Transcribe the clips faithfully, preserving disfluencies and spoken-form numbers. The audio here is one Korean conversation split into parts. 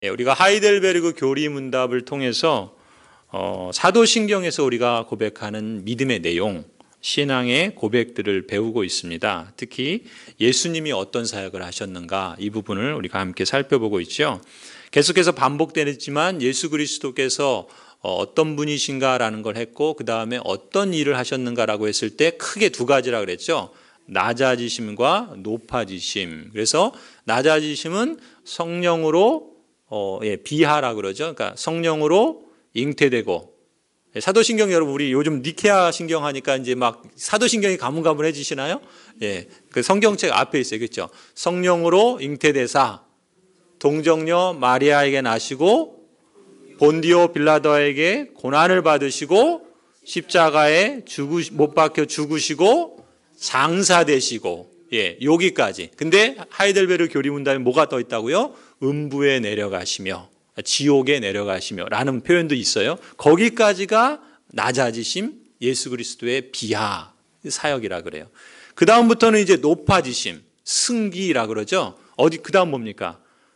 예, 우리가 하이델베르그 교리문답을 통해서 어, 사도신경에서 우리가 고백하는 믿음의 내용, 신앙의 고백들을 배우고 있습니다. 특히 예수님이 어떤 사역을 하셨는가 이 부분을 우리가 함께 살펴보고 있죠. 계속해서 반복되지만 예수 그리스도께서 어떤 분이신가라는 걸 했고 그 다음에 어떤 일을 하셨는가라고 했을 때 크게 두 가지라 그랬죠. 낮아지심과 높아지심. 그래서 낮아지심은 성령으로 어, 예, 비하라 그러죠. 그러니까 성령으로 잉태되고, 사도신경 여러분 우리 요즘 니케아 신경 하니까 이제 막 사도신경이 가물가물해지시나요? 예, 그 성경책 앞에 있어요, 그렇죠? 성령으로 잉태되사 동정녀 마리아에게 나시고 본디오 빌라도에게 고난을 받으시고 십자가에 죽으 못 박혀 죽으시고 장사되시고, 예, 여기까지. 근데 하이델베르 교리문답에 뭐가 떠 있다고요? 음부에 내려가시며 지옥에 내려가시며 라는 표현도 있어요. 거기까지가 낮아지심, 예수 그리스도의 비하 사역이라 그래요. 그 다음부터는 이제 높아지심, 승기라 그러죠. 어디 그 다음 뭡니까?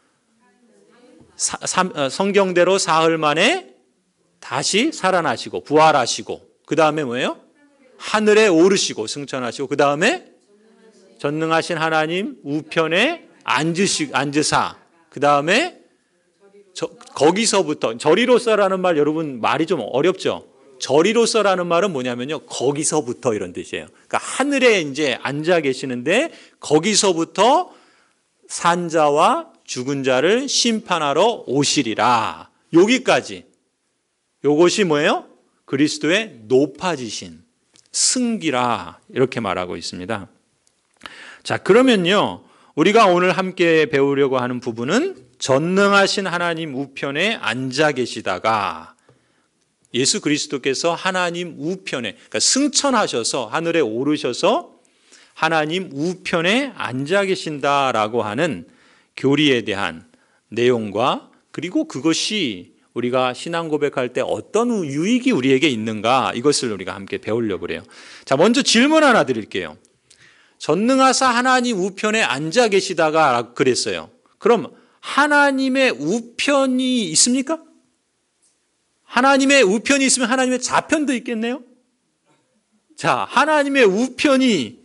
사, 사, 성경대로 사흘 만에 다시 살아나시고 부활하시고, 그 다음에 뭐예요? 하늘에 오르시고 승천하시고, 그 다음에 전능하신 하나님 우편에 앉으시, 앉으사, 그 다음에 저, 거기서부터, 저리로서라는 말 여러분 말이 좀 어렵죠? 저리로서라는 말은 뭐냐면요, 거기서부터 이런 뜻이에요. 그러니까 하늘에 이제 앉아 계시는데 거기서부터 산자와 죽은 자를 심판하러 오시리라. 여기까지. 요것이 뭐예요? 그리스도의 높아지신 승기라 이렇게 말하고 있습니다. 자, 그러면요, 우리가 오늘 함께 배우려고 하는 부분은 전능하신 하나님 우편에 앉아 계시다가 예수 그리스도께서 하나님 우편에, 그러니까 승천하셔서 하늘에 오르셔서 하나님 우편에 앉아 계신다라고 하는 교리에 대한 내용과, 그리고 그것이 우리가 신앙 고백할 때 어떤 유익이 우리에게 있는가, 이것을 우리가 함께 배우려고 그래요. 자, 먼저 질문 하나 드릴게요. 전능하사 하나님 우편에 앉아 계시다가 그랬어요. 그럼 하나님의 우편이 있습니까? 하나님의 우편이 있으면 하나님의 좌편도 있겠네요? 자, 하나님의 우편이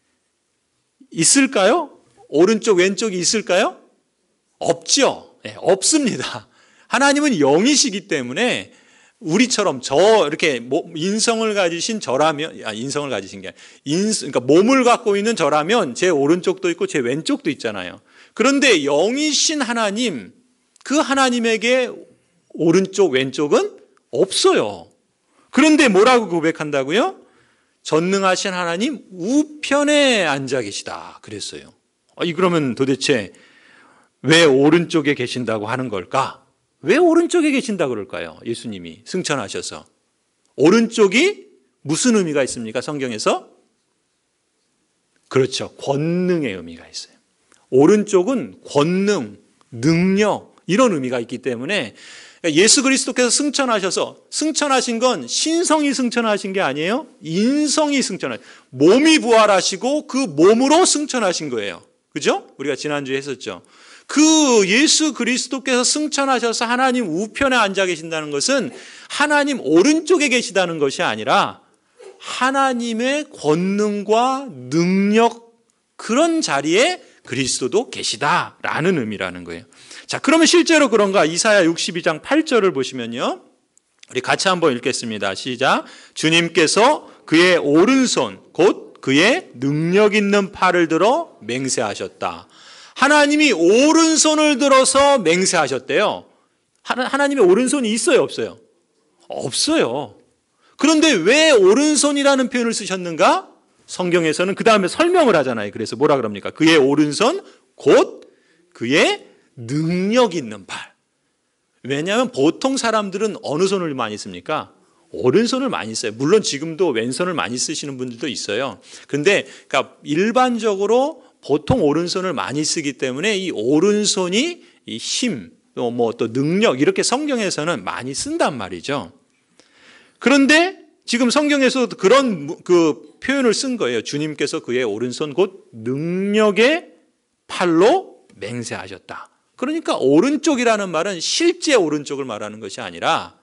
있을까요? 오른쪽, 왼쪽이 있을까요? 없죠. 네, 없습니다. 하나님은 영이시기 때문에 우리처럼 저 이렇게 인성을 가지신 저라면, 아, 인성을 가지신 게 아니라 인, 그러니까 몸을 갖고 있는 저라면 제 오른쪽도 있고 제 왼쪽도 있잖아요. 그런데 영이신 하나님, 그 하나님에게 오른쪽 왼쪽은 없어요. 그런데 뭐라고 고백한다고요? 전능하신 하나님 우편에 앉아 계시다 그랬어요. 아니, 그러면 도대체 왜 오른쪽에 계신다고 하는 걸까? 왜 오른쪽에 계신다 그럴까요? 예수님이 승천하셔서. 오른쪽이 무슨 의미가 있습니까? 성경에서? 그렇죠. 권능의 의미가 있어요. 오른쪽은 권능, 능력, 이런 의미가 있기 때문에 예수 그리스도께서 승천하셔서, 승천하신 건 신성이 승천하신 게 아니에요. 인성이 승천하신, 몸이 부활하시고 그 몸으로 승천하신 거예요. 그죠? 우리가 지난주에 했었죠. 그 예수 그리스도께서 승천하셔서 하나님 우편에 앉아 계신다는 것은 하나님 오른쪽에 계시다는 것이 아니라 하나님의 권능과 능력, 그런 자리에 그리스도도 계시다라는 의미라는 거예요. 자, 그러면 실제로 그런가? 이사야 육십이 장 팔 절을 보시면요, 우리 같이 한번 읽겠습니다. 시작. 주님께서 그의 오른손 곧 그의 능력 있는 팔을 들어 맹세하셨다. 하나님이 오른손을 들어서 맹세하셨대요. 하나님의 오른손이 있어요, 없어요? 없어요. 그런데 왜 오른손이라는 표현을 쓰셨는가? 성경에서는 그 다음에 설명을 하잖아요. 그래서 뭐라 그럽니까? 그의 오른손 곧 그의 능력 있는 팔. 왜냐하면 보통 사람들은 어느 손을 많이 씁니까? 오른손을 많이 써요. 물론 지금도 왼손을 많이 쓰시는 분들도 있어요. 그런데 그러니까 일반적으로 보통 오른손을 많이 쓰기 때문에 이 오른손이 이 힘, 또 뭐 또 능력, 이렇게 성경에서는 많이 쓴단 말이죠. 그런데 지금 성경에서 그런 그 표현을 쓴 거예요. 주님께서 그의 오른손 곧 능력의 팔로 맹세하셨다. 그러니까 오른쪽이라는 말은 실제 오른쪽을 말하는 것이 아니라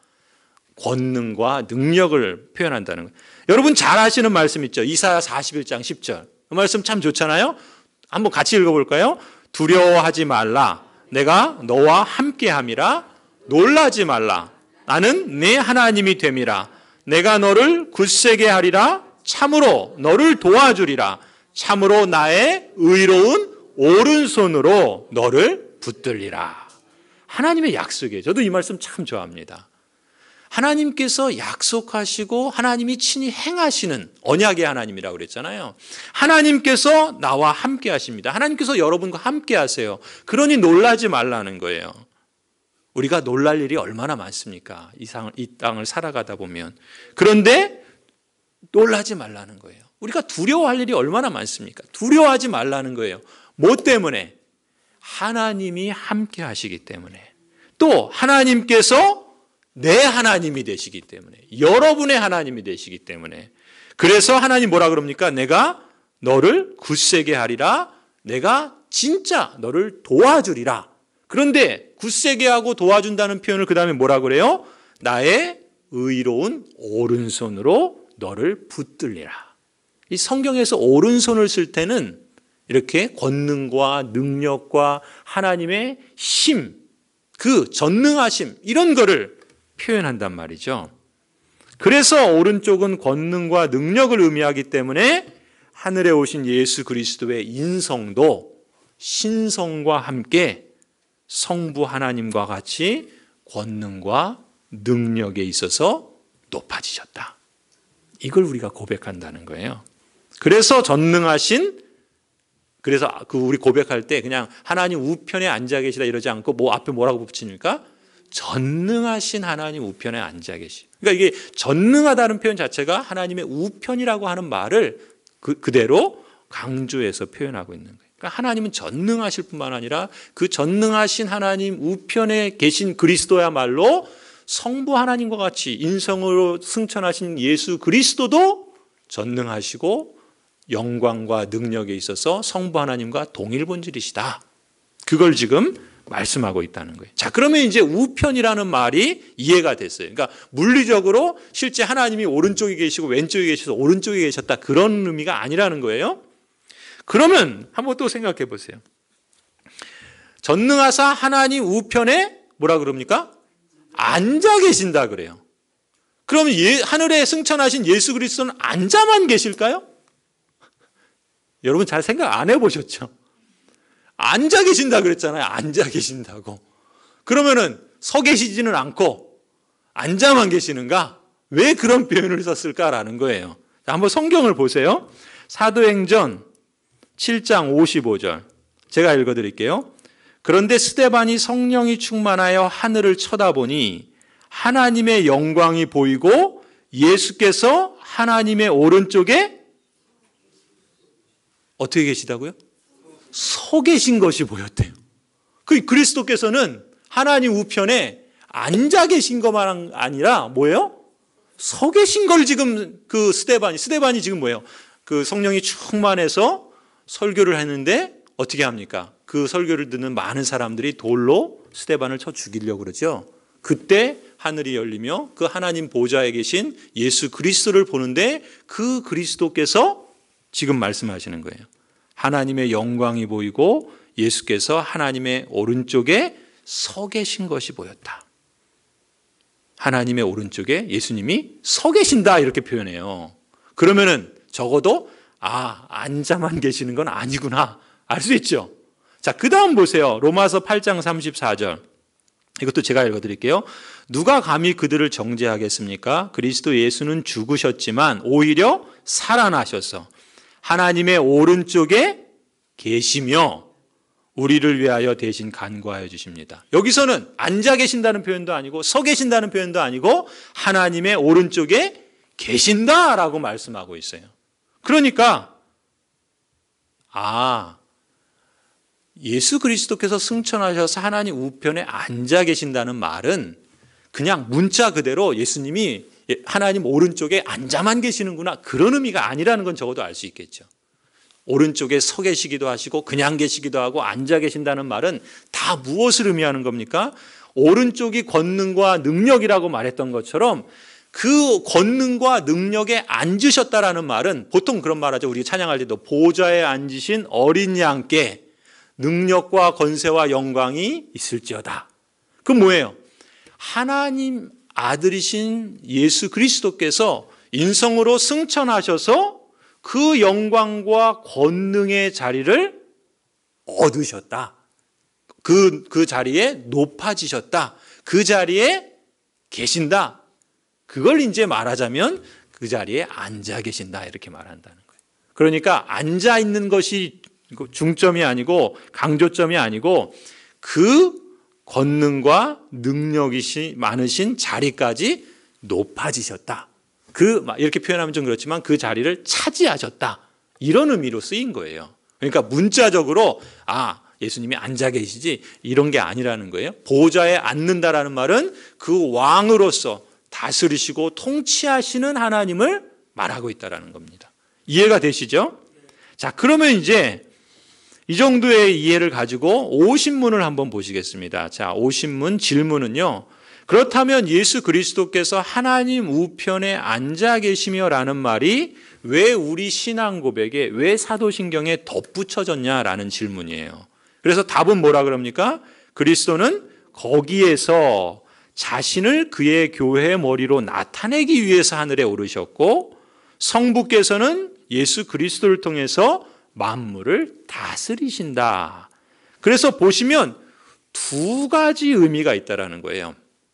권능과 능력을 표현한다는 거예요. 여러분 잘 아시는 말씀 있죠? 이사야 사십일 장 십 절. 그 말씀 참 좋잖아요. 한번 같이 읽어볼까요? 두려워하지 말라. 내가 너와 함께함이라. 놀라지 말라. 나는 네 하나님이 됨이라. 내가 너를 굳세게 하리라. 참으로 너를 도와주리라. 참으로 나의 의로운 오른손으로 너를 붙들리라. 하나님의 약속이에요. 저도 이 말씀 참 좋아합니다. 하나님께서 약속하시고 하나님이 친히 행하시는 언약의 하나님이라고 그랬잖아요. 하나님께서 나와 함께 하십니다. 하나님께서 여러분과 함께 하세요. 그러니 놀라지 말라는 거예요. 우리가 놀랄 일이 얼마나 많습니까? 이, 상, 이 땅을 살아가다 보면. 그런데 놀라지 말라는 거예요. 우리가 두려워할 일이 얼마나 많습니까? 두려워하지 말라는 거예요. 뭐 때문에? 하나님이 함께 하시기 때문에. 또 하나님께서 내 하나님이 되시기 때문에, 여러분의 하나님이 되시기 때문에. 그래서 하나님 뭐라 그럽니까? 내가 너를 굳세게 하리라. 내가 진짜 너를 도와주리라. 그런데 굳세게 하고 도와준다는 표현을 그 다음에 뭐라 그래요? 나의 의로운 오른손으로 너를 붙들리라. 이 성경에서 오른손을 쓸 때는 이렇게 권능과 능력과 하나님의 힘, 그 전능하심 이런 거를 표현한단 말이죠. 그래서 오른쪽은 권능과 능력을 의미하기 때문에 하늘에 오신 예수 그리스도의 인성도 신성과 함께 성부 하나님과 같이 권능과 능력에 있어서 높아지셨다. 이걸 우리가 고백한다는 거예요. 그래서 전능하신, 그래서 그 우리 고백할 때 그냥 하나님 우편에 앉아 계시다 이러지 않고 뭐 앞에 뭐라고 붙입니까? 전능하신 하나님 우편에 앉아 계시. 그러니까 이게 전능하다는 표현 자체가 하나님의 우편이라고 하는 말을 그, 그대로 강조해서 표현하고 있는 거예요. 그러니까 하나님은 전능하실 뿐만 아니라 그 전능하신 하나님 우편에 계신 그리스도야말로 성부 하나님과 같이 인성으로 승천하신 예수 그리스도도 전능하시고 영광과 능력에 있어서 성부 하나님과 동일 본질이시다. 그걸 지금 말씀하고 있다는 거예요. 자, 그러면 이제 우편이라는 말이 이해가 됐어요. 그러니까 물리적으로 실제 하나님이 오른쪽에 계시고 왼쪽에 계셔서 오른쪽에 계셨다 그런 의미가 아니라는 거예요. 그러면 한번 또 생각해 보세요. 전능하사 하나님 우편에 뭐라 그럽니까? 앉아 계신다 그래요. 그러면 예, 하늘에 승천하신 예수 그리스도는 앉아만 계실까요? 여러분 잘 생각 안 해보셨죠? 앉아 계신다 그랬잖아요. 앉아 계신다고. 그러면은 서 계시지는 않고 앉아만 계시는가? 왜 그런 표현을 썼을까라는 거예요. 자, 한번 성경을 보세요. 사도행전 칠 장 오십오 절. 제가 읽어드릴게요. 그런데 스데반이 성령이 충만하여 하늘을 쳐다보니 하나님의 영광이 보이고 예수께서 하나님의 오른쪽에 어떻게 계시다고요? 서 계신 것이 보였대요. 그 그리스도께서는 하나님 우편에 앉아 계신 것만 아니라 뭐예요? 서 계신 걸 지금 그 스데반이, 스데반이 지금 뭐예요? 그 성령이 충만해서 설교를 했는데 어떻게 합니까? 그 설교를 듣는 많은 사람들이 돌로 스데반을 쳐 죽이려고 그러죠. 그때 하늘이 열리며 그 하나님 보좌에 계신 예수 그리스도를 보는데 그 그리스도께서 지금 말씀하시는 거예요. 하나님의 영광이 보이고 예수께서 하나님의 오른쪽에 서 계신 것이 보였다. 하나님의 오른쪽에 예수님이 서 계신다 이렇게 표현해요. 그러면은 적어도 아, 앉아만 계시는 건 아니구나 알 수 있죠. 자, 그 다음 보세요. 로마서 팔 장 삼십사 절. 이것도 제가 읽어드릴게요. 누가 감히 그들을 정죄하겠습니까? 그리스도 예수는 죽으셨지만 오히려 살아나셔서 하나님의 오른쪽에 계시며 우리를 위하여 대신 간구하여 주십니다. 여기서는 앉아 계신다는 표현도 아니고 서 계신다는 표현도 아니고 하나님의 오른쪽에 계신다라고 말씀하고 있어요. 그러니까 아, 예수 그리스도께서 승천하셔서 하나님 우편에 앉아 계신다는 말은 그냥 문자 그대로 예수님이 하나님 오른쪽에 앉아만 계시는구나 그런 의미가 아니라는 건 적어도 알 수 있겠죠. 오른쪽에 서 계시기도 하시고 그냥 계시기도 하고 앉아 계신다는 말은 다 무엇을 의미하는 겁니까? 오른쪽이 권능과 능력이라고 말했던 것처럼 그 권능과 능력에 앉으셨다라는 말은 보통 그런 말 하죠. 우리 찬양할 때도 보좌에 앉으신 어린 양께 능력과 권세와 영광이 있을지어다. 그건 뭐예요? 하나님 아들이신 예수 그리스도께서 인성으로 승천하셔서 그 영광과 권능의 자리를 얻으셨다. 그, 그 자리에 높아지셨다. 그 자리에 계신다. 그걸 이제 말하자면 그 자리에 앉아 계신다. 이렇게 말한다는 거예요. 그러니까 앉아 있는 것이 중점이 아니고 강조점이 아니고 그 권능과 능력이 많으신 자리까지 높아지셨다. 그 이렇게 표현하면 좀 그렇지만 그 자리를 차지하셨다. 이런 의미로 쓰인 거예요. 그러니까 문자적으로 아 예수님이 앉아 계시지 이런 게 아니라는 거예요. 보좌에 앉는다라는 말은 그 왕으로서 다스리시고 통치하시는 하나님을 말하고 있다라는 겁니다. 이해가 되시죠? 자, 그러면 이제 이 정도의 이해를 가지고 오신문을 한번 보시겠습니다. 자, 오신문 질문은요. 그렇다면 예수 그리스도께서 하나님 우편에 앉아 계시며라는 말이 왜 우리 신앙 고백에, 왜 사도신경에 덧붙여졌냐라는 질문이에요. 그래서 답은 뭐라 그럽니까? 그리스도는 거기에서 자신을 그의 교회의 머리로 나타내기 위해서 하늘에 오르셨고 성부께서는 예수 그리스도를 통해서 만물을 다스리신다. 그래서 보시면 두 가지 의미가 있다라는 거예요.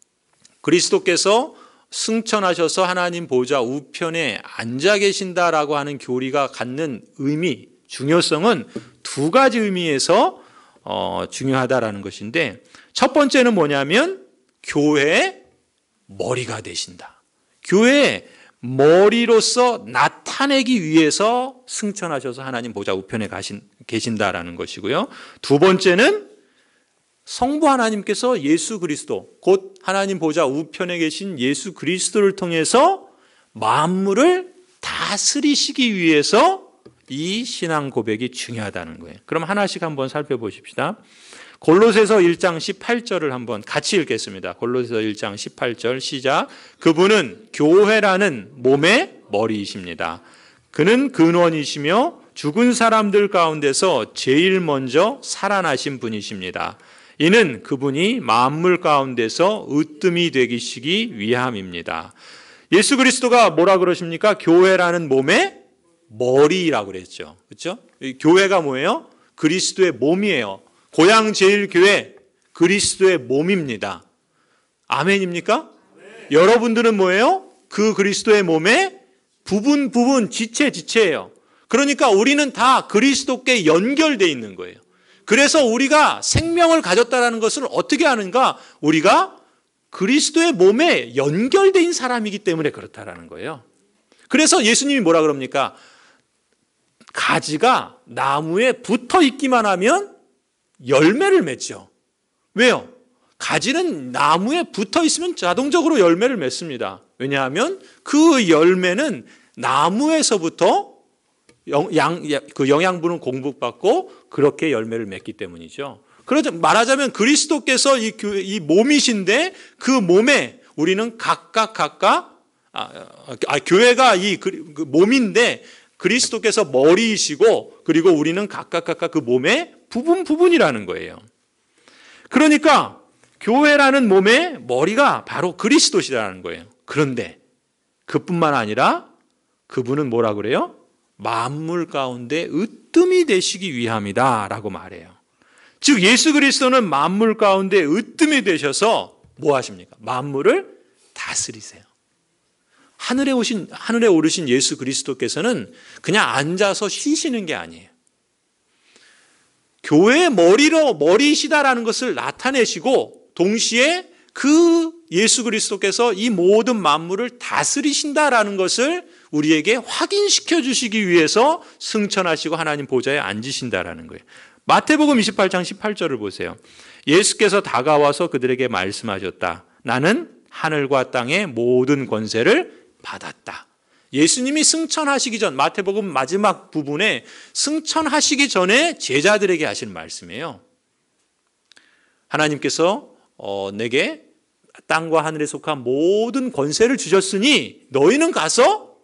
그리스도께서 승천하셔서 하나님 보좌 우편에 앉아 계신다라고 하는 교리가 갖는 의미, 중요성은 두 가지 의미에서 어, 중요하다라는 것인데 첫 번째는 뭐냐면 교회의 머리가 되신다. 교회의 머리로서 나타내기 위해서 승천하셔서 하나님 보좌 우편에 가신, 계신다라는 것이고요. 두 번째는 성부 하나님께서 예수 그리스도, 곧 하나님 보좌 우편에 계신 예수 그리스도를 통해서 만물을 다스리시기 위해서 이 신앙 고백이 중요하다는 거예요. 그럼 하나씩 한번 살펴보십시다. 골로새서 일 장 십팔 절을 한번 같이 읽겠습니다. 골로새서 일 장 십팔 절 시작. 그분은 교회라는 몸의 머리이십니다. 그는 근원이시며 죽은 사람들 가운데서 제일 먼저 살아나신 분이십니다. 이는 그분이 만물 가운데서 으뜸이 되시기 위함입니다. 예수 그리스도가 뭐라 그러십니까? 교회라는 몸의 머리라고 그랬죠. 그렇죠? 교회가 뭐예요? 그리스도의 몸이에요. 고향 제일 교회 그리스도의 몸입니다. 아멘입니까? 네. 여러분들은 뭐예요? 그 그리스도의 몸의 부분 부분 지체 지체예요. 그러니까 우리는 다 그리스도께 연결되어 있는 거예요. 그래서 우리가 생명을 가졌다는 것을 어떻게 아는가? 우리가 그리스도의 몸에 연결되어 있는 사람이기 때문에 그렇다라는 거예요. 그래서 예수님이 뭐라 그럽니까? 가지가 나무에 붙어 있기만 하면 열매를 맺죠. 왜요? 가지는 나무에 붙어 있으면 자동적으로 열매를 맺습니다. 왜냐하면 그 열매는 나무에서부터 영, 그 영양분을 공급받고 그렇게 열매를 맺기 때문이죠. 그러자 말하자면 그리스도께서 이, 이 몸이신데 그 몸에 우리는 각각 각각 아, 아, 교회가 이 그, 그 몸인데 그리스도께서 머리이시고 그리고 우리는 각각 각각 그 몸의 부분 부분이라는 거예요. 그러니까 교회라는 몸의 머리가 바로 그리스도시라는 거예요. 그런데 그뿐만 아니라 그분은 뭐라 그래요? 만물 가운데 으뜸이 되시기 위함이다 라고 말해요. 즉 예수 그리스도는 만물 가운데 으뜸이 되셔서 뭐 하십니까? 만물을 다스리세요. 하늘에 오신, 하늘에 오르신 예수 그리스도께서는 그냥 앉아서 쉬시는 게 아니에요. 교회의 머리로, 머리시다라는 것을 나타내시고 동시에 그 예수 그리스도께서 이 모든 만물을 다스리신다라는 것을 우리에게 확인시켜 주시기 위해서 승천하시고 하나님 보좌에 앉으신다라는 거예요. 마태복음 이십팔 장 십팔 절을 보세요. 예수께서 다가와서 그들에게 말씀하셨다. 나는 하늘과 땅의 모든 권세를 받았다. 예수님이 승천하시기 전, 마태복음 마지막 부분에 승천하시기 전에 제자들에게 하신 말씀이에요. 하나님께서 어, 내게 땅과 하늘에 속한 모든 권세를 주셨으니 너희는 가서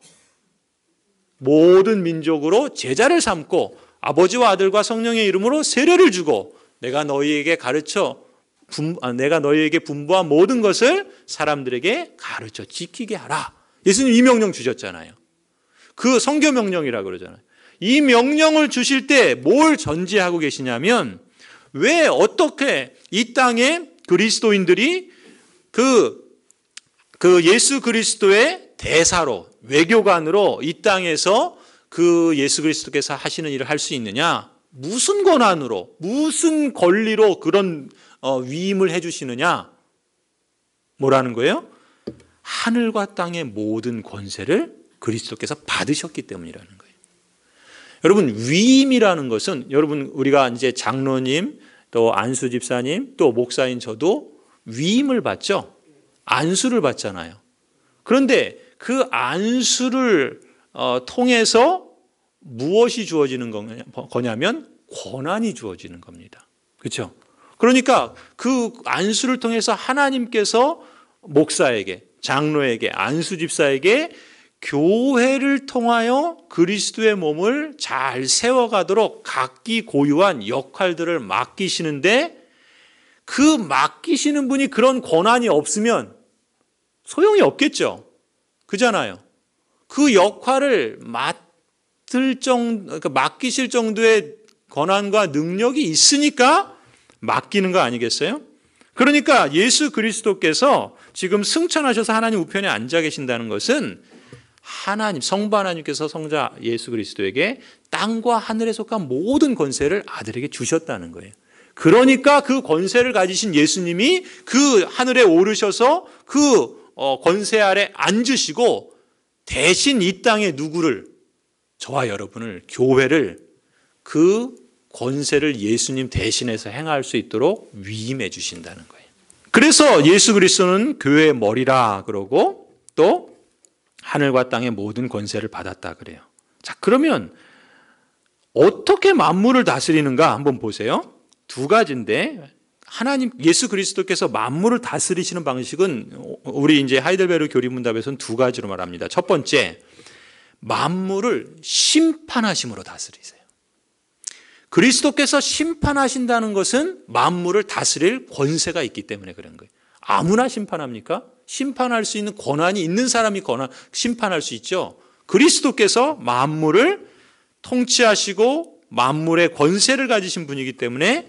모든 민족으로 제자를 삼고 아버지와 아들과 성령의 이름으로 세례를 주고 내가 너희에게 가르쳐 분, 아, 내가 너희에게 분부한 모든 것을 사람들에게 가르쳐 지키게 하라. 예수님 이 명령 주셨잖아요. 그 성교 명령이라고 그러잖아요. 이 명령을 주실 때 뭘 전제하고 계시냐면 왜 어떻게 이 땅에 그리스도인들이 그, 그 예수 그리스도의 대사로 외교관으로 이 땅에서 그 예수 그리스도께서 하시는 일을 할 수 있느냐? 무슨 권한으로, 무슨 권리로 그런 어, 위임을 해주시느냐? 뭐라는 거예요? 하늘과 땅의 모든 권세를 그리스도께서 받으셨기 때문이라는 거예요. 여러분, 위임이라는 것은 여러분 우리가 이제 장로님, 또 안수 집사님, 또 목사인 저도 위임을 받죠. 안수를 받잖아요. 그런데 그 안수를 어, 통해서 무엇이 주어지는 거냐면 권한이 주어지는 겁니다. 그렇죠? 그러니까 그 안수를 통해서 하나님께서 목사에게, 장로에게, 안수 집사에게 교회를 통하여 그리스도의 몸을 잘 세워가도록 각기 고유한 역할들을 맡기시는데 그 맡기시는 분이 그런 권한이 없으면 소용이 없겠죠. 그잖아요. 그 역할을 맡을 정도, 그러니까 맡기실 정도의 권한과 능력이 있으니까 맡기는 거 아니겠어요? 그러니까 예수 그리스도께서 지금 승천하셔서 하나님 우편에 앉아 계신다는 것은 하나님, 성부 하나님께서 성자 예수 그리스도에게 땅과 하늘에 속한 모든 권세를 아들에게 주셨다는 거예요. 그러니까 그 권세를 가지신 예수님이 그 하늘에 오르셔서 그 권세 아래 앉으시고 대신 이 땅에 누구를, 저와 여러분을, 교회를 그 권세를 예수님 대신해서 행할 수 있도록 위임해 주신다는 거예요. 그래서 예수 그리스도는 교회의 머리라 그러고 또 하늘과 땅의 모든 권세를 받았다 그래요. 자, 그러면 어떻게 만물을 다스리는가 한번 보세요. 두 가지인데 하나님 예수 그리스도께서 만물을 다스리시는 방식은 우리 이제 하이델베르 교리문답에서는 두 가지로 말합니다. 첫 번째, 만물을 심판하심으로 다스리세요. 그리스도께서 심판하신다는 것은 만물을 다스릴 권세가 있기 때문에 그런 거예요. 아무나 심판합니까? 심판할 수 있는 권한이 있는 사람이 권한, 심판할 수 있죠. 그리스도께서 만물을 통치하시고 만물의 권세를 가지신 분이기 때문에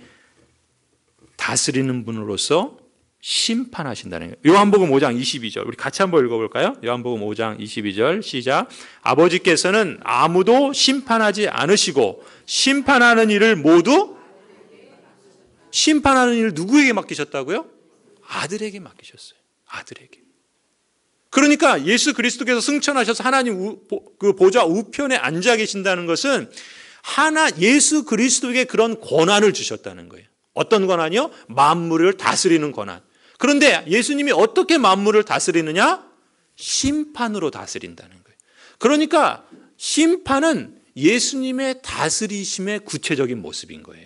다스리는 분으로서 심판하신다는 거예요. 요한복음 오 장 이십이 절 우리 같이 한번 읽어볼까요? 요한복음 오 장 이십이 절 시작. 아버지께서는 아무도 심판하지 않으시고 심판하는 일을 모두 심판하는 일을 누구에게 맡기셨다고요? 아들에게 맡기셨어요. 아들에게. 그러니까 예수 그리스도께서 승천하셔서 하나님 그 보좌 우편에 앉아 계신다는 것은 하나 예수 그리스도에게 그런 권한을 주셨다는 거예요. 어떤 권한이요? 만물을 다스리는 권한. 그런데 예수님이 어떻게 만물을 다스리느냐? 심판으로 다스린다는 거예요. 그러니까 심판은 예수님의 다스리심의 구체적인 모습인 거예요.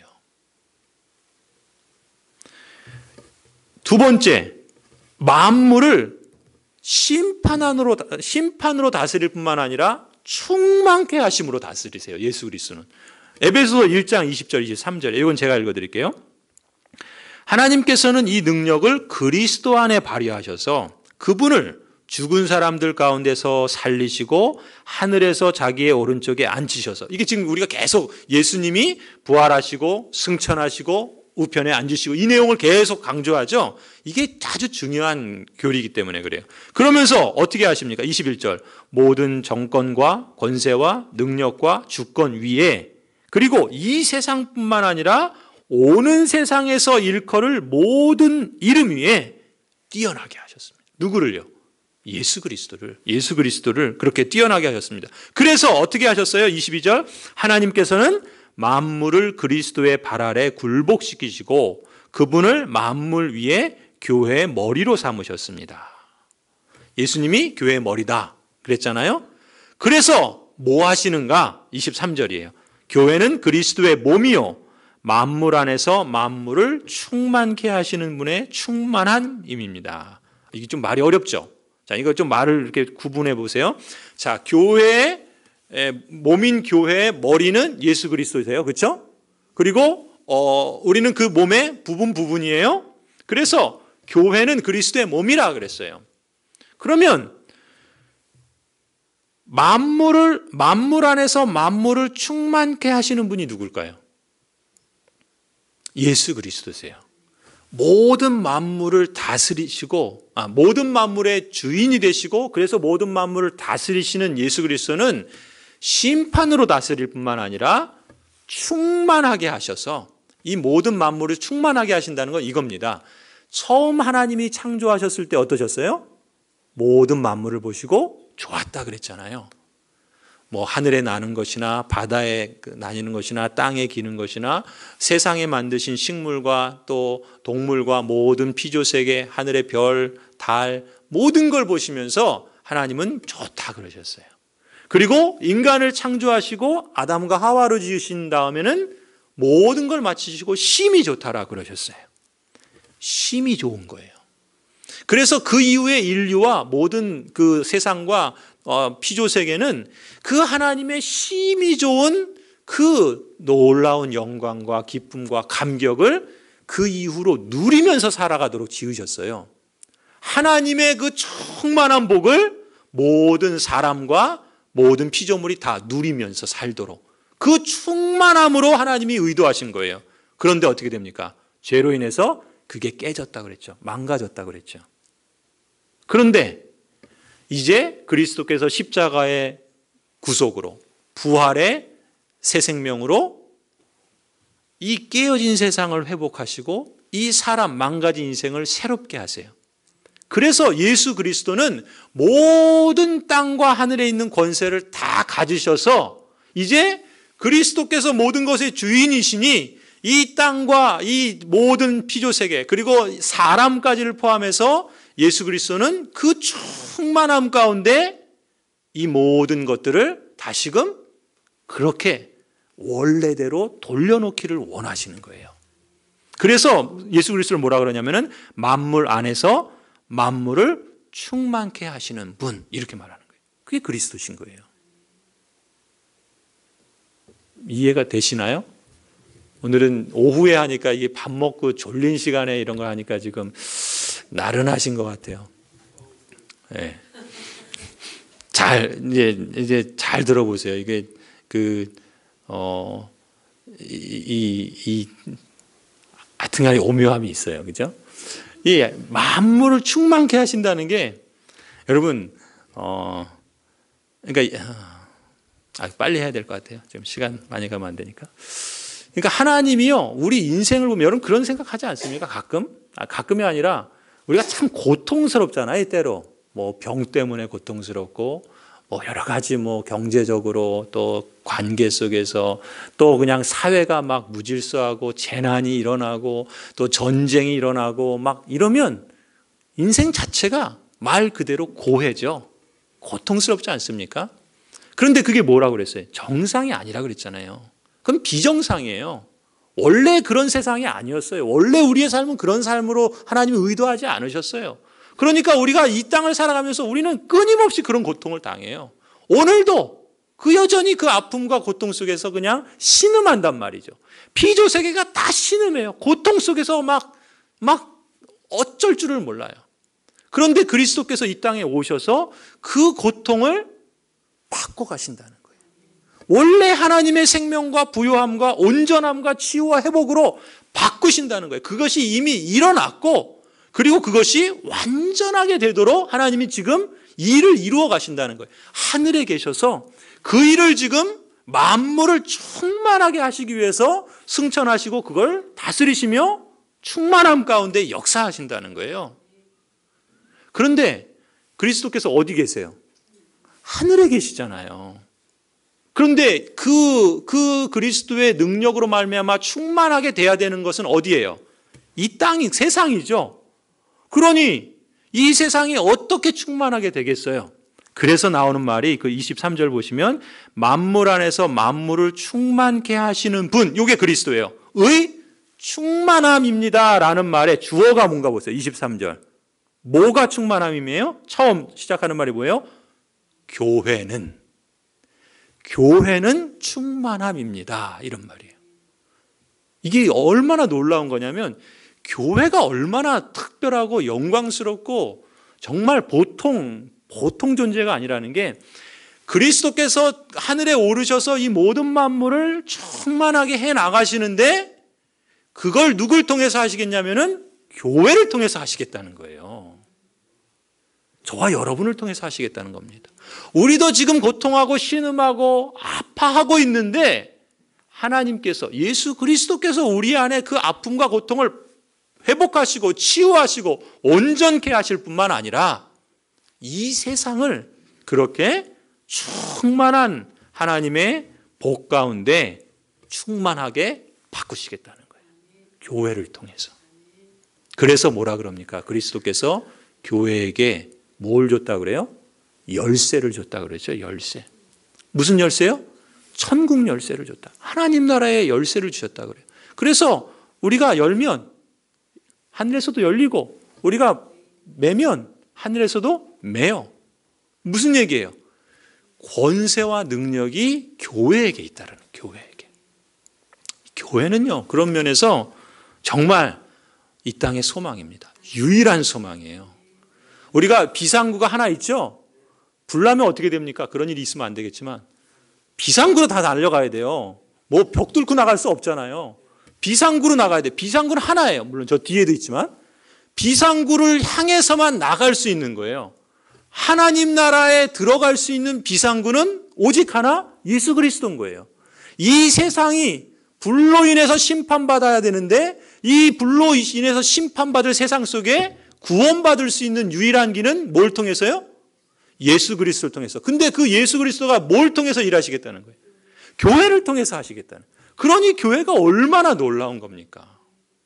두 번째, 만물을 심판으로, 심판으로 다스릴 뿐만 아니라 충만케 하심으로 다스리세요. 예수 그리스도는. 에베소서 일 장 이십 절 이십삼 절 이건 제가 읽어드릴게요. 하나님께서는 이 능력을 그리스도 안에 발휘하셔서 그분을 죽은 사람들 가운데서 살리시고 하늘에서 자기의 오른쪽에 앉히셔서, 이게 지금 우리가 계속 예수님이 부활하시고 승천하시고 우편에 앉으시고 이 내용을 계속 강조하죠. 이게 아주 중요한 교리이기 때문에 그래요. 그러면서 어떻게 하십니까? 이십일 절 모든 정권과 권세와 능력과 주권 위에 그리고 이 세상뿐만 아니라 오는 세상에서 일컬을 모든 이름 위에 뛰어나게 하셨습니다. 누구를요? 예수 그리스도를. 예수 그리스도를 그렇게 뛰어나게 하셨습니다. 그래서 어떻게 하셨어요? 이십이 절 하나님께서는 만물을 그리스도의 발 아래 굴복시키시고 그분을 만물 위에 교회의 머리로 삼으셨습니다. 예수님이 교회의 머리다 그랬잖아요. 그래서 뭐 하시는가? 이십삼 절이에요. 교회는 그리스도의 몸이요 만물 안에서 만물을 충만케 하시는 분의 충만한 힘입니다. 이게 좀 말이 어렵죠? 자, 이거 좀 말을 이렇게 구분해 보세요. 자, 교회의 몸인 교회의 머리는 예수 그리스도세요. 그렇죠? 그리고 어, 우리는 그 몸의 부분 부분이에요. 그래서 교회는 그리스도의 몸이라 그랬어요. 그러면 만물을 만물 안에서 만물을 충만케 하시는 분이 누굴까요? 예수 그리스도세요. 모든 만물을 다스리시고 아, 모든 만물의 주인이 되시고 그래서 모든 만물을 다스리시는 예수 그리스도는 심판으로 다스릴 뿐만 아니라 충만하게 하셔서 이 모든 만물을 충만하게 하신다는 건 이겁니다. 처음 하나님이 창조하셨을 때 어떠셨어요? 모든 만물을 보시고 좋았다 그랬잖아요. 뭐 하늘에 나는 것이나 바다에 나뉘는 것이나 땅에 기는 것이나 세상에 만드신 식물과 또 동물과 모든 피조세계, 하늘의 별, 달 모든 걸 보시면서 하나님은 좋다 그러셨어요. 그리고 인간을 창조하시고 아담과 하와로 지으신 다음에는 모든 걸 마치시고 심히 좋다라 그러셨어요. 심히 좋은 거예요. 그래서 그 이후에 인류와 모든 그 세상과 어, 피조세계는 그 하나님의 심히 좋은 그 놀라운 영광과 기쁨과 감격을 그 이후로 누리면서 살아가도록 지으셨어요. 하나님의 그 충만한 복을 모든 사람과 모든 피조물이 다 누리면서 살도록 그 충만함으로 하나님이 의도하신 거예요. 그런데 어떻게 됩니까? 죄로 인해서 그게 깨졌다 그랬죠. 망가졌다 그랬죠. 그런데 이제 그리스도께서 십자가의 구속으로 부활의 새 생명으로 이 깨어진 세상을 회복하시고 이 사람 망가진 인생을 새롭게 하세요. 그래서 예수 그리스도는 모든 땅과 하늘에 있는 권세를 다 가지셔서 이제 그리스도께서 모든 것의 주인이시니 이 땅과 이 모든 피조세계 그리고 사람까지를 포함해서 예수 그리스도는 그 충만함 가운데 이 모든 것들을 다시금 그렇게 원래대로 돌려놓기를 원하시는 거예요. 그래서 예수 그리스도를 뭐라 그러냐면은 만물 안에서 만물을 충만케 하시는 분 이렇게 말하는 거예요. 그게 그리스도신 거예요. 이해가 되시나요? 오늘은 오후에 하니까 이게 밥 먹고 졸린 시간에 이런 걸 하니까 지금 나른하신 것 같아요. 네. 잘 이제 이제 잘 들어보세요. 이게 그 어 이 이 하여튼간에 오묘함이 있어요, 그죠? 이 만물을 충만케 하신다는 게 여러분 어 그러니까 아, 빨리 해야 될 것 같아요. 지금 시간 많이 가면 안 되니까. 그러니까 하나님이요 우리 인생을 보면 여러분 그런 생각하지 않습니까? 가끔 아, 가끔이 아니라 우리가 참 고통스럽잖아요. 때로 뭐 병 때문에 고통스럽고 뭐 여러 가지 뭐 경제적으로 또 관계 속에서 또 그냥 사회가 막 무질서하고 재난이 일어나고 또 전쟁이 일어나고 막 이러면 인생 자체가 말 그대로 고해죠. 고통스럽지 않습니까? 그런데 그게 뭐라고 그랬어요? 정상이 아니라 그랬잖아요. 그건 비정상이에요. 원래 그런 세상이 아니었어요. 원래 우리의 삶은 그런 삶으로 하나님이 의도하지 않으셨어요. 그러니까 우리가 이 땅을 살아가면서 우리는 끊임없이 그런 고통을 당해요. 오늘도 그 여전히 그 아픔과 고통 속에서 그냥 신음한단 말이죠. 피조 세계가 다 신음해요. 고통 속에서 막, 막 어쩔 줄을 몰라요. 그런데 그리스도께서 이 땅에 오셔서 그 고통을 바꿔 가신다는 거예요. 원래 하나님의 생명과 부요함과 온전함과 치유와 회복으로 바꾸신다는 거예요. 그것이 이미 일어났고 그리고 그것이 완전하게 되도록 하나님이 지금 일을 이루어 가신다는 거예요. 하늘에 계셔서 그 일을 지금 만물을 충만하게 하시기 위해서 승천하시고 그걸 다스리시며 충만함 가운데 역사하신다는 거예요. 그런데 그리스도께서 어디 계세요? 하늘에 계시잖아요. 그런데 그, 그 그리스도의 능력으로 말미암아 충만하게 돼야 되는 것은 어디예요? 이 땅이 세상이죠. 그러니 이 세상이 어떻게 충만하게 되겠어요? 그래서 나오는 말이 그 이십삼 절 보시면 만물 안에서 만물을 충만케 하시는 분, 이게 그리스도예요. 의 충만함입니다 라는 말에 주어가 뭔가 보세요. 이십삼 절. 뭐가 충만함이에요? 처음 시작하는 말이 뭐예요? 교회는. 교회는 충만함입니다. 이런 말이에요. 이게 얼마나 놀라운 거냐면 교회가 얼마나 특별하고 영광스럽고 정말 보통 보통 존재가 아니라는 게 그리스도께서 하늘에 오르셔서 이 모든 만물을 충만하게 해 나가시는데 그걸 누굴 통해서 하시겠냐면은 교회를 통해서 하시겠다는 거예요. 저와 여러분을 통해서 하시겠다는 겁니다. 우리도 지금 고통하고 신음하고 아파하고 있는데 하나님께서 예수 그리스도께서 우리 안에 그 아픔과 고통을 회복하시고 치유하시고 온전케 하실 뿐만 아니라 이 세상을 그렇게 충만한 하나님의 복 가운데 충만하게 바꾸시겠다는 거예요. 교회를 통해서. 그래서 뭐라 그럽니까? 그리스도께서 교회에게 뭘 줬다 그래요? 열쇠를 줬다 그랬죠. 열쇠. 무슨 열쇠요? 천국 열쇠를 줬다. 하나님 나라의 열쇠를 주셨다 그래요. 그래서 우리가 열면 하늘에서도 열리고 우리가 매면 하늘에서도 매요. 무슨 얘기예요? 권세와 능력이 교회에게 있다는 교회에게. 교회는요. 그런 면에서 정말 이 땅의 소망입니다. 유일한 소망이에요. 우리가 비상구가 하나 있죠? 불나면 어떻게 됩니까? 그런 일이 있으면 안 되겠지만 비상구로 다 달려가야 돼요. 뭐 벽 뚫고 나갈 수 없잖아요. 비상구로 나가야 돼요. 비상구는 하나예요. 물론 저 뒤에도 있지만 비상구를 향해서만 나갈 수 있는 거예요. 하나님 나라에 들어갈 수 있는 비상구는 오직 하나, 예수 그리스도인 거예요. 이 세상이 불로 인해서 심판받아야 되는데 이 불로 인해서 심판받을 세상 속에 구원받을 수 있는 유일한 길은 뭘 통해서요? 예수 그리스도를 통해서. 근데 그 예수 그리스도가 뭘 통해서 일하시겠다는 거예요? 교회를 통해서 하시겠다는. 그러니 교회가 얼마나 놀라운 겁니까?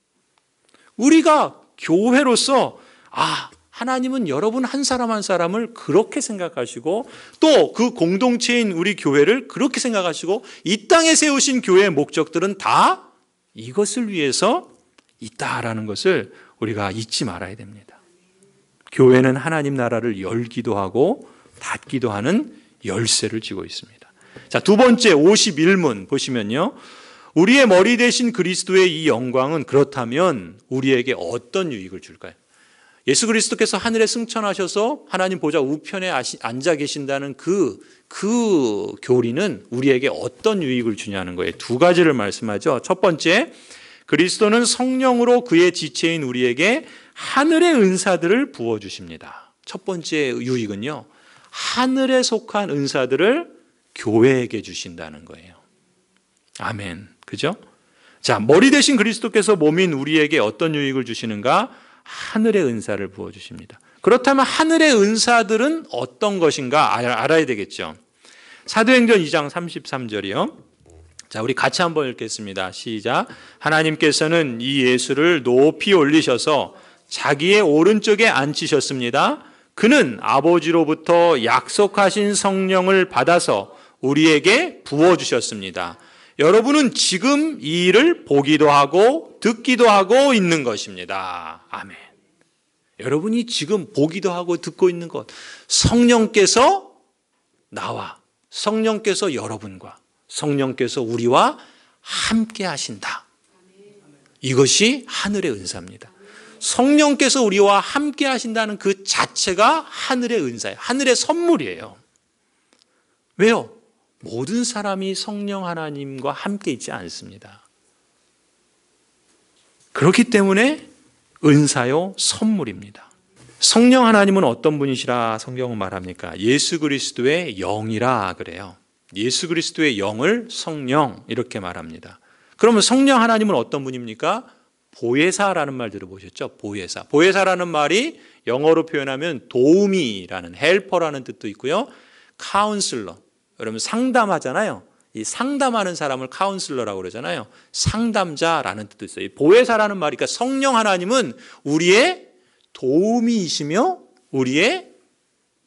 우리가 교회로서 아, 하나님은 여러분 한 사람 한 사람을 그렇게 생각하시고 또 그 공동체인 우리 교회를 그렇게 생각하시고 이 땅에 세우신 교회의 목적들은 다 이것을 위해서 있다라는 것을 우리가 잊지 말아야 됩니다. 교회는 하나님 나라를 열기도 하고 닫기도 하는 열쇠를 쥐고 있습니다. 자, 두 번째 오십일 문 보시면요. 우리의 머리 대신 그리스도의 이 영광은 그렇다면 우리에게 어떤 유익을 줄까요? 예수 그리스도께서 하늘에 승천하셔서 하나님 보좌 우편에 앉아 계신다는 그, 그 교리는 우리에게 어떤 유익을 주냐는 거예요. 두 가지를 말씀하죠. 첫 번째, 그리스도는 성령으로 그의 지체인 우리에게 하늘의 은사들을 부어주십니다. 첫 번째 유익은요, 하늘에 속한 은사들을 교회에게 주신다는 거예요. 아멘. 그죠? 자, 머리 대신 그리스도께서 몸인 우리에게 어떤 유익을 주시는가? 하늘의 은사를 부어주십니다. 그렇다면 하늘의 은사들은 어떤 것인가 알아야 되겠죠. 사도행전 이 장 삼십삼 절이요. 자, 우리 같이 한번 읽겠습니다. 시작. 하나님께서는 이 예수를 높이 올리셔서 자기의 오른쪽에 앉히셨습니다. 그는 아버지로부터 약속하신 성령을 받아서 우리에게 부어주셨습니다. 여러분은 지금 이 일을 보기도 하고 듣기도 하고 있는 것입니다. 아멘. 여러분이 지금 보기도 하고 듣고 있는 것, 성령께서 나와 성령께서 여러분과 성령께서 우리와 함께 하신다. 이것이 하늘의 은사입니다. 성령께서 우리와 함께 하신다는 그 자체가 하늘의 은사예요. 하늘의 선물이에요. 왜요? 모든 사람이 성령 하나님과 함께 있지 않습니다. 그렇기 때문에 은사요, 선물입니다. 성령 하나님은 어떤 분이시라 성경은 말합니까? 예수 그리스도의 영이라 그래요. 예수 그리스도의 영을 성령 이렇게 말합니다. 그러면 성령 하나님은 어떤 분입니까? 보혜사라는 말 들어보셨죠? 보혜사. 보혜사라는 말이 영어로 표현하면 도우미라는 헬퍼라는 뜻도 있고요. 카운슬러. 여러분 상담하잖아요. 이 상담하는 사람을 카운슬러라고 그러잖아요. 상담자라는 뜻도 있어요. 보혜사라는 말이 그러니까 성령 하나님은 우리의 도우미이시며 우리의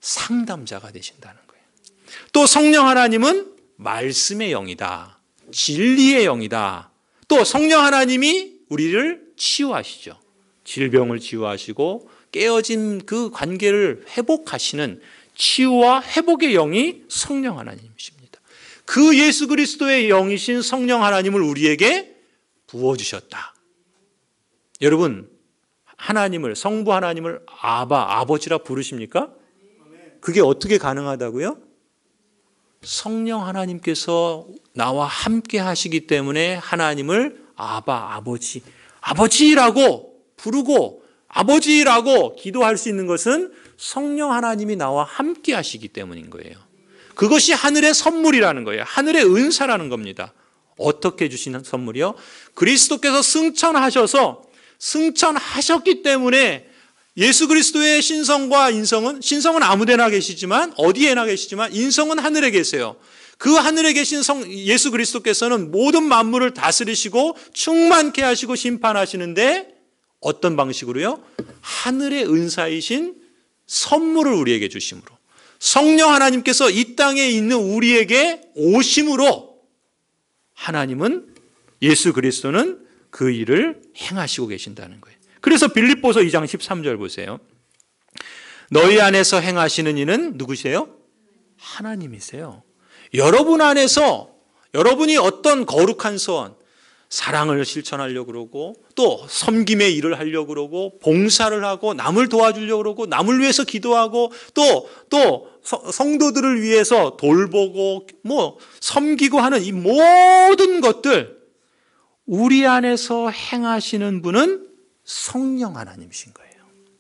상담자가 되신다는 거예요. 또 성령 하나님은 말씀의 영이다. 진리의 영이다. 또 성령 하나님이 우리를 치유하시죠. 질병을 치유하시고 깨어진 그 관계를 회복하시는 치유와 회복의 영이 성령 하나님이십니다. 그 예수 그리스도의 영이신 성령 하나님을 우리에게 부어주셨다. 여러분, 하나님을, 성부 하나님을 아바, 아버지라 부르십니까? 그게 어떻게 가능하다고요? 성령 하나님께서 나와 함께 하시기 때문에 하나님을 아바, 아버지, 아버지라고 부르고 아버지라고 기도할 수 있는 것은 성령 하나님이 나와 함께 하시기 때문인 거예요. 그것이 하늘의 선물이라는 거예요. 하늘의 은사라는 겁니다. 어떻게 주시는 선물이요? 그리스도께서 승천하셔서 승천하셨기 때문에 예수 그리스도의 신성과 인성은, 신성은 아무데나 계시지만, 어디에나 계시지만 인성은 하늘에 계세요. 그 하늘에 계신 성 예수 그리스도께서는 모든 만물을 다스리시고 충만케 하시고 심판하시는데 어떤 방식으로요? 하늘의 은사이신 선물을 우리에게 주심으로, 성령 하나님께서 이 땅에 있는 우리에게 오심으로 하나님은, 예수 그리스도는 그 일을 행하시고 계신다는 거예요. 그래서 빌립보서 이 장 십삼 절 보세요. 너희 안에서 행하시는 이는 누구세요? 하나님이세요. 여러분 안에서 여러분이 어떤 거룩한 소원, 사랑을 실천하려고 그러고 또 섬김의 일을 하려고 그러고 봉사를 하고 남을 도와주려고 그러고 남을 위해서 기도하고 또, 또 성도들을 위해서 돌보고 뭐 섬기고 하는 이 모든 것들 우리 안에서 행하시는 분은 성령 하나님이신 거예요.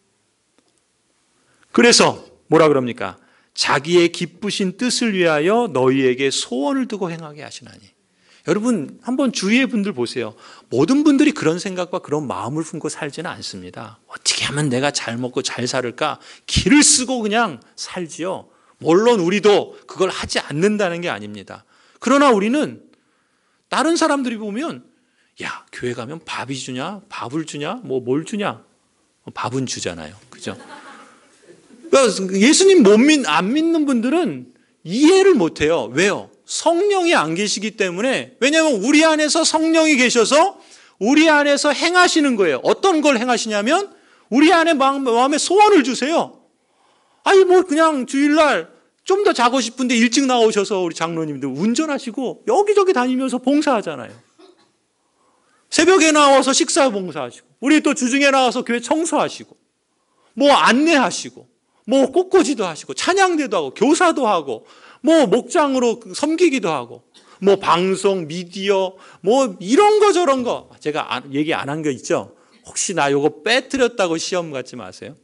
그래서 뭐라 그럽니까? 자기의 기쁘신 뜻을 위하여 너희에게 소원을 두고 행하게 하시나니. 여러분 한번 주위의 분들 보세요. 모든 분들이 그런 생각과 그런 마음을 품고 살지는 않습니다. 어떻게 하면 내가 잘 먹고 잘 살을까? 길을 쓰고 그냥 살지요. 물론 우리도 그걸 하지 않는다는 게 아닙니다. 그러나 우리는 다른 사람들이 보면 야, 교회 가면 밥이 주냐? 밥을 주냐? 뭐 뭘 주냐? 밥은 주잖아요. 그죠? 그러니까 예수님 못 믿, 안 믿는 분들은 이해를 못 해요. 왜요? 성령이 안 계시기 때문에. 왜냐하면 우리 안에서 성령이 계셔서 우리 안에서 행하시는 거예요. 어떤 걸 행하시냐면 우리 안에 마음에 소원을 주세요. 아니 뭐 그냥 주일날 좀 더 자고 싶은데 일찍 나오셔서 우리 장로님들 운전하시고 여기저기 다니면서 봉사하잖아요. 새벽에 나와서 식사 봉사하시고 우리 또 주중에 나와서 교회 청소하시고 뭐 안내하시고 뭐 꽃꽂이도 하시고 찬양대도 하고 교사도 하고 뭐 목장으로 섬기기도 하고 뭐 방송 미디어 뭐 이런 거 저런 거 제가 얘기 안 한 거 있죠. 혹시 나 요거 빼뜨렸다고 시험 갖지 마세요.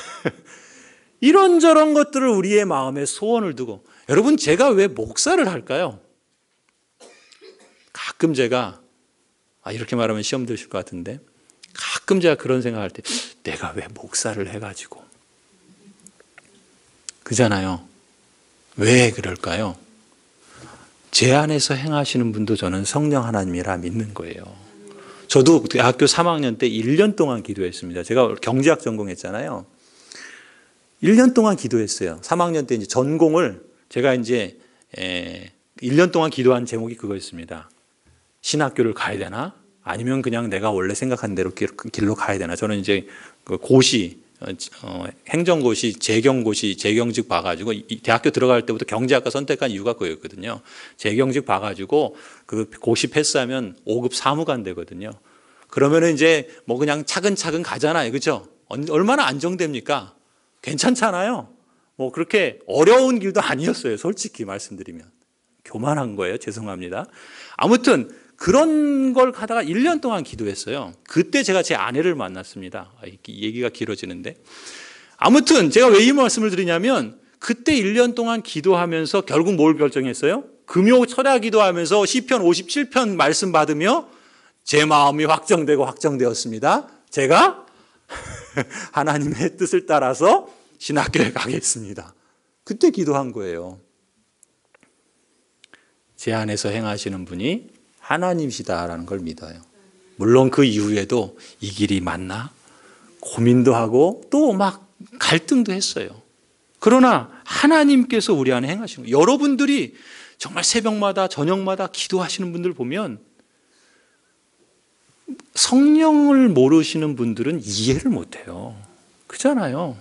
이런저런 것들을 우리의 마음에 소원을 두고. 여러분 제가 왜 목사를 할까요? 가끔 제가 아, 이렇게 말하면 시험 드실 것 같은데 가끔 제가 그런 생각할 때 내가 왜 목사를 해가지고 그잖아요. 왜 그럴까요? 제 안에서 행하시는 분도 저는 성령 하나님이라 믿는 거예요. 저도 대학교 삼 학년 때 일 년 동안 기도했습니다. 제가 경제학 전공했잖아요. 일 년 동안 기도했어요. 삼 학년 때 이제 전공을 제가 이제 일 년 동안 기도한 제목이 그거였습니다. 신학교를 가야 되나? 아니면 그냥 내가 원래 생각한 대로 길로 가야 되나? 저는 이제 그 고시, 어, 행정고시, 재경고시, 재경직 봐가지고 대학교 들어갈 때부터 경제학과 선택한 이유가 그거였거든요. 재경직 봐가지고 그 고시 패스하면 오 급 사무관 되거든요. 그러면은 이제 뭐 그냥 차근차근 가잖아요. 그죠? 얼마나 안정됩니까? 괜찮잖아요. 뭐 그렇게 어려운 길도 아니었어요. 솔직히 말씀드리면. 교만한 거예요. 죄송합니다. 아무튼 그런 걸 가다가 일 년 동안 기도했어요. 그때 제가 제 아내를 만났습니다. 얘기가 길어지는데. 아무튼 제가 왜 이 말씀을 드리냐면 그때 일 년 동안 기도하면서 결국 뭘 결정했어요? 금요 철야 기도하면서 시편 오십칠 편 말씀 받으며 제 마음이 확정되고 확정되었습니다. 제가 하나님의 뜻을 따라서 신학교에 가겠습니다. 그때 기도한 거예요. 제 안에서 행하시는 분이 하나님이시다라는 걸 믿어요. 물론 그 이후에도 이 길이 맞나? 고민도 하고 또 막 갈등도 했어요. 그러나 하나님께서 우리 안에 행하시는 거예요. 여러분들이 정말 새벽마다 저녁마다 기도하시는 분들 보면 성령을 모르시는 분들은 이해를 못해요. 그렇잖아요.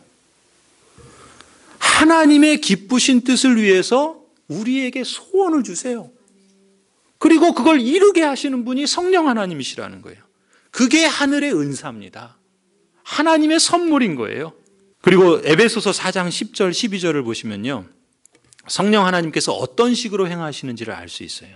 하나님의 기쁘신 뜻을 위해서 우리에게 소원을 주세요. 그리고 그걸 이루게 하시는 분이 성령 하나님이시라는 거예요. 그게 하늘의 은사입니다. 하나님의 선물인 거예요. 그리고 에베소서 사 장 십 절 십이 절을 보시면요, 성령 하나님께서 어떤 식으로 행하시는지를 알 수 있어요.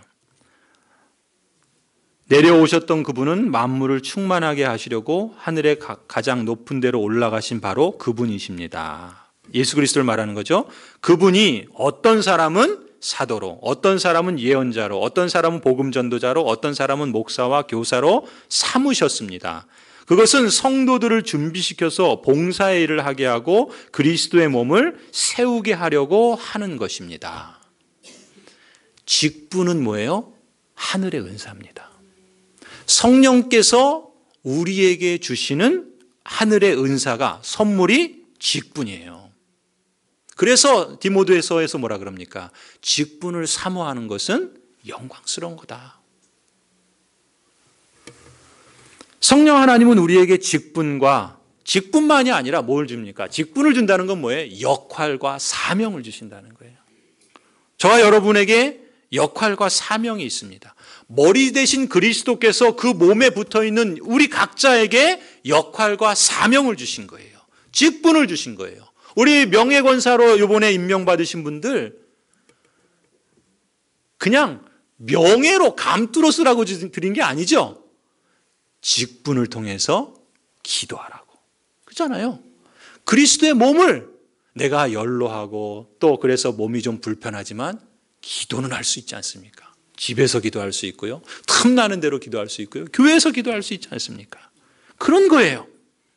내려오셨던 그분은 만물을 충만하게 하시려고 하늘의 가장 높은 데로 올라가신 바로 그분이십니다. 예수 그리스도를 말하는 거죠. 그분이 어떤 사람은 사도로, 어떤 사람은 예언자로, 어떤 사람은 복음 전도자로, 어떤 사람은 목사와 교사로 삼으셨습니다. 그것은 성도들을 준비시켜서 봉사의 일을 하게 하고 그리스도의 몸을 세우게 하려고 하는 것입니다. 직분은 뭐예요? 하늘의 은사입니다. 성령께서 우리에게 주시는 하늘의 은사가, 선물이 직분이에요. 그래서 디모데서에서 뭐라 그럽니까? 직분을 사모하는 것은 영광스러운 거다. 성령 하나님은 우리에게 직분과, 직분만이 아니라 뭘 줍니까? 직분을 준다는 건 뭐예요? 역할과 사명을 주신다는 거예요. 저와 여러분에게 역할과 사명이 있습니다. 머리 대신 그리스도께서 그 몸에 붙어있는 우리 각자에게 역할과 사명을 주신 거예요. 직분을 주신 거예요. 우리 명예권사로 이번에 임명받으신 분들 그냥 명예로 감투로 쓰라고 드린 게 아니죠. 직분을 통해서 기도하라고. 그렇잖아요. 그리스도의 몸을 내가 연로하고 또 그래서 몸이 좀 불편하지만 기도는 할 수 있지 않습니까? 집에서 기도할 수 있고요. 틈나는 대로 기도할 수 있고요. 교회에서 기도할 수 있지 않습니까? 그런 거예요.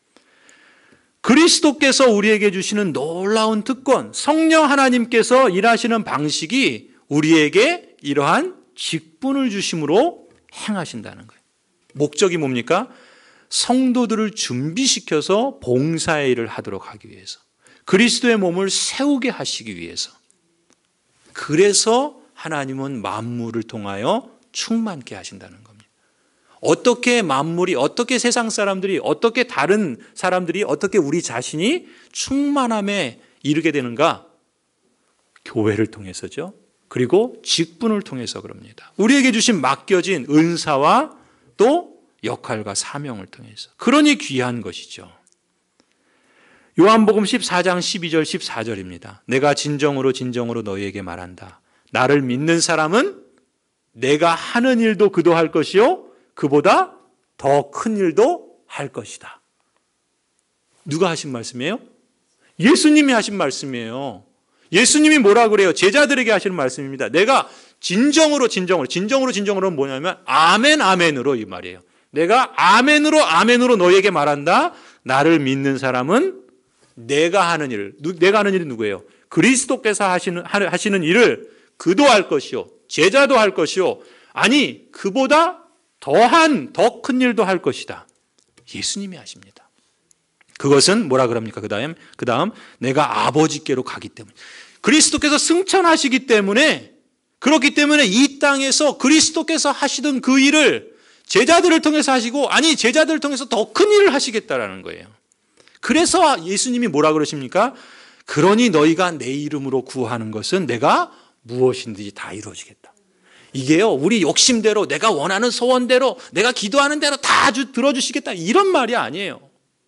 그리스도께서 우리에게 주시는 놀라운 특권, 성령 하나님께서 일하시는 방식이 우리에게 이러한 직분을 주심으로 행하신다는 거예요. 목적이 뭡니까? 성도들을 준비시켜서 봉사의 일을 하도록 하기 위해서, 그리스도의 몸을 세우게 하시기 위해서. 그래서 하나님은 만물을 통하여 충만케 하신다는 겁니다. 어떻게 만물이, 어떻게 세상 사람들이, 어떻게 다른 사람들이, 어떻게 우리 자신이 충만함에 이르게 되는가? 교회를 통해서죠. 그리고 직분을 통해서 그럽니다. 우리에게 주신 맡겨진 은사와 또 역할과 사명을 통해서. 그러니 귀한 것이죠. 요한복음 십사 장 십이 절 십사 절입니다. 내가 진정으로 진정으로 너희에게 말한다. 나를 믿는 사람은 내가 하는 일도 그도 할 것이요 그보다 더 큰 일도 할 것이다. 누가 하신 말씀이에요? 예수님이 하신 말씀이에요. 예수님이 뭐라 그래요? 제자들에게 하시는 말씀입니다. 내가 진정으로 진정으로 진정으로 진정으로 뭐냐면 아멘 아멘으로 이 말이에요. 내가 아멘으로 아멘으로 너희에게 말한다. 나를 믿는 사람은 내가 하는 일, 내가 하는 일이 누구예요? 그리스도께서 하시는 하시는 일을 그도 할 것이요, 제자도 할 것이요, 아니 그보다 더한 더 큰 일도 할 것이다. 예수님이 하십니다. 그것은 뭐라 그럽니까? 그 다음 그 다음 내가 아버지께로 가기 때문에, 그리스도께서 승천하시기 때문에, 그렇기 때문에 이 땅에서 그리스도께서 하시던 그 일을 제자들을 통해서 하시고, 아니 제자들을 통해서 더 큰 일을 하시겠다라는 거예요. 그래서 예수님이 뭐라 그러십니까? 그러니 너희가 내 이름으로 구하는 것은 내가 무엇인지 다 이루어지겠다. 이게요, 우리 욕심대로, 내가 원하는 소원대로, 내가 기도하는 대로 다 들어주시겠다, 이런 말이 아니에요.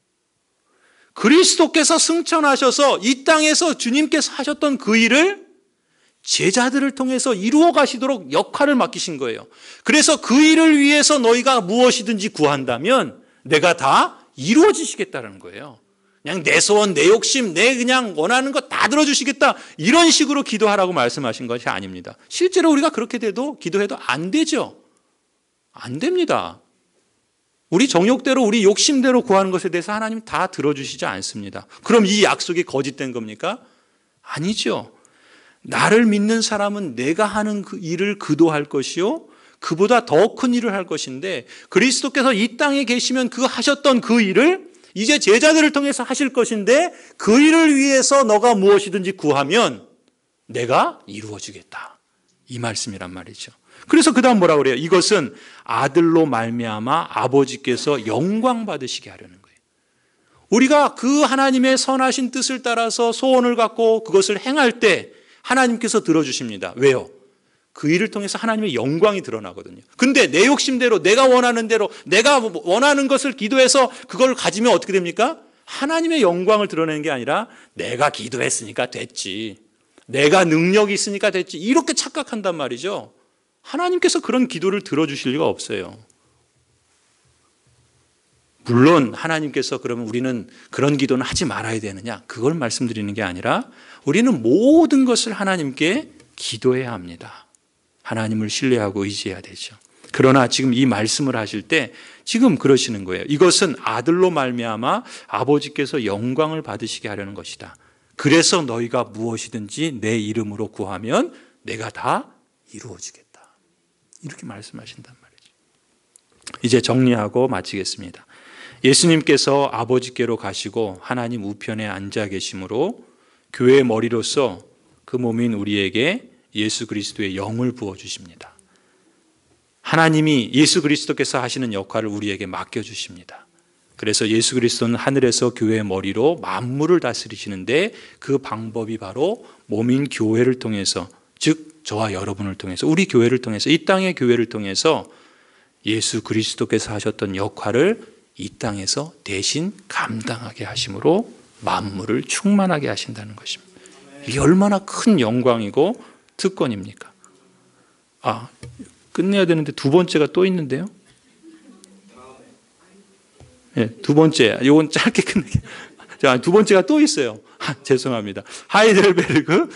그리스도께서 승천하셔서 이 땅에서 주님께서 하셨던 그 일을 제자들을 통해서 이루어 가시도록 역할을 맡기신 거예요. 그래서 그 일을 위해서 너희가 무엇이든지 구한다면 내가 다 이루어지시겠다는 거예요. 그냥 내 소원, 내 욕심, 내 그냥 원하는 거 다 들어주시겠다, 이런 식으로 기도하라고 말씀하신 것이 아닙니다. 실제로 우리가 그렇게 돼도 기도해도 안 되죠. 안 됩니다. 우리 정욕대로, 우리 욕심대로 구하는 것에 대해서 하나님 다 들어주시지 않습니다. 그럼 이 약속이 거짓된 겁니까? 아니죠. 나를 믿는 사람은 내가 하는 그 일을 그도 할 것이요 그보다 더 큰 일을 할 것인데, 그리스도께서 이 땅에 계시면 그 하셨던 그 일을 이제 제자들을 통해서 하실 것인데 그 일을 위해서 너가 무엇이든지 구하면 내가 이루어주겠다. 이 말씀이란 말이죠. 그래서 그 다음 뭐라 그래요? 이것은 아들로 말미암아 아버지께서 영광 받으시게 하려는 거예요. 우리가 그 하나님의 선하신 뜻을 따라서 소원을 갖고 그것을 행할 때 하나님께서 들어주십니다. 왜요? 그 일을 통해서 하나님의 영광이 드러나거든요. 근데 내 욕심대로 내가 원하는 대로 내가 원하는 것을 기도해서 그걸 가지면 어떻게 됩니까? 하나님의 영광을 드러내는 게 아니라 내가 기도했으니까 됐지. 내가 능력이 있으니까 됐지. 이렇게 착각한단 말이죠. 하나님께서 그런 기도를 들어주실 리가 없어요. 물론 하나님께서 그러면 우리는 그런 기도는 하지 말아야 되느냐? 그걸 말씀드리는 게 아니라 우리는 모든 것을 하나님께 기도해야 합니다. 하나님을 신뢰하고 의지해야 되죠. 그러나 지금 이 말씀을 하실 때 지금 그러시는 거예요. 이것은 아들로 말미암아 아버지께서 영광을 받으시게 하려는 것이다. 그래서 너희가 무엇이든지 내 이름으로 구하면 내가 다 이루어주겠다. 이렇게 말씀하신단 말이죠. 이제 정리하고 마치겠습니다. 예수님께서 아버지께로 가시고 하나님 우편에 앉아 계심으로 교회의 머리로서 그 몸인 우리에게 예수 그리스도의 영을 부어주십니다. 하나님이 예수 그리스도께서 하시는 역할을 우리에게 맡겨주십니다. 그래서 예수 그리스도는 하늘에서 교회의 머리로 만물을 다스리시는데 그 방법이 바로 몸인 교회를 통해서, 즉 저와 여러분을 통해서, 우리 교회를 통해서, 이 땅의 교회를 통해서 예수 그리스도께서 하셨던 역할을 이 땅에서 대신 감당하게 하심으로 만물을 충만하게 하신다는 것입니다. 이게 얼마나 큰 영광이고 특권입니까? 아, 끝내야 되는데 두 번째가 또 있는데요. 네, 두 번째, 이건 짧게 끝내게. 자, 두 번째가 또 있어요. 아, 죄송합니다. 하이델베르그,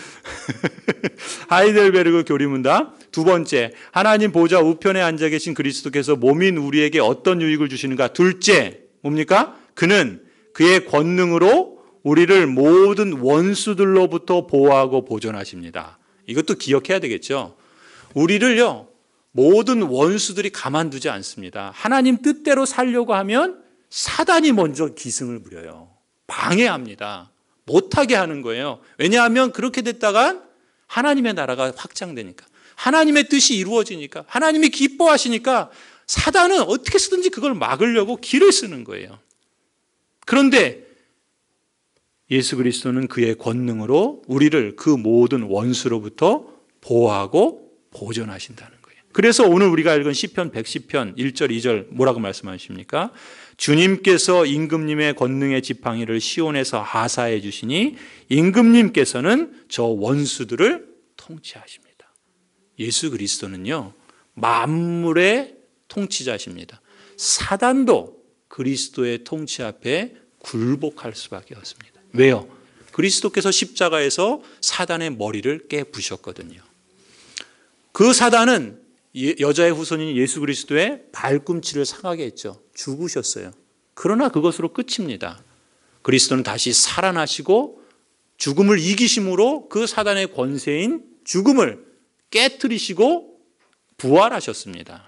하이델베르그 교리문답. 두 번째, 하나님 보좌 우편에 앉아 계신 그리스도께서 몸인 우리에게 어떤 유익을 주시는가? 둘째, 뭡니까? 그는 그의 권능으로 우리를 모든 원수들로부터 보호하고 보존하십니다. 이것도 기억해야 되겠죠. 우리를요, 모든 원수들이 가만두지 않습니다. 하나님 뜻대로 살려고 하면 사단이 먼저 기승을 부려요. 방해합니다. 못하게 하는 거예요. 왜냐하면 그렇게 됐다간 하나님의 나라가 확장되니까, 하나님의 뜻이 이루어지니까, 하나님이 기뻐하시니까 사단은 어떻게 쓰든지 그걸 막으려고 길을 쓰는 거예요. 그런데 예수 그리스도는 그의 권능으로 우리를 그 모든 원수로부터 보호하고 보존하신다는 거예요. 그래서 오늘 우리가 읽은 시편 백십 편 일 절 이 절 뭐라고 말씀하십니까? 주님께서 임금님의 권능의 지팡이를 시온에서 하사해 주시니 임금님께서는 저 원수들을 통치하십니다. 예수 그리스도는요, 만물의 통치자십니다. 사단도 그리스도의 통치 앞에 굴복할 수밖에 없습니다. 왜요? 그리스도께서 십자가에서 사단의 머리를 깨부셨거든요. 그 사단은 여자의 후손인 예수 그리스도의 발꿈치를 상하게 했죠. 죽으셨어요. 그러나 그것으로 끝입니다. 그리스도는 다시 살아나시고 죽음을 이기심으로 그 사단의 권세인 죽음을 깨트리시고 부활하셨습니다.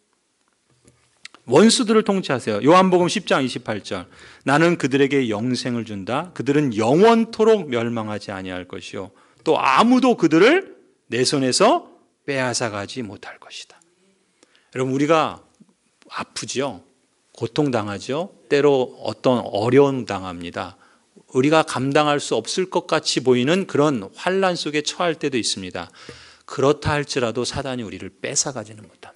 원수들을 통치하세요. 요한복음 십 장 이십팔 절. 나는 그들에게 영생을 준다. 그들은 영원토록 멸망하지 아니할 것이요. 또 아무도 그들을 내 손에서 빼앗아가지 못할 것이다. 여러분, 우리가 아프지요. 고통당하죠. 때로 어떤 어려움 당합니다. 우리가 감당할 수 없을 것 같이 보이는 그런 환난 속에 처할 때도 있습니다. 그렇다 할지라도 사단이 우리를 뺏어가지는 못합니다.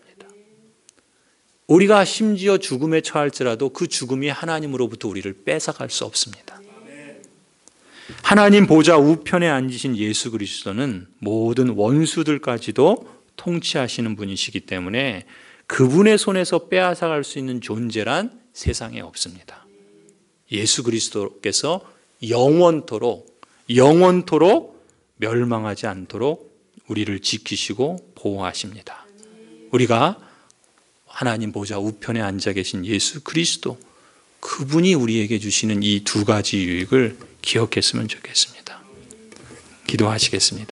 우리가 심지어 죽음에 처할지라도 그 죽음이 하나님으로부터 우리를 뺏어갈 수 없습니다. 하나님 보좌 우편에 앉으신 예수 그리스도는 모든 원수들까지도 통치하시는 분이시기 때문에 그분의 손에서 빼앗아갈 수 있는 존재란 세상에 없습니다. 예수 그리스도께서 영원토록 영원토록 멸망하지 않도록 우리를 지키시고 보호하십니다. 우리가 하나님 보좌 우편에 앉아 계신 예수 그리스도, 그분이 우리에게 주시는 이 두 가지 유익을 기억했으면 좋겠습니다. 기도하시겠습니다.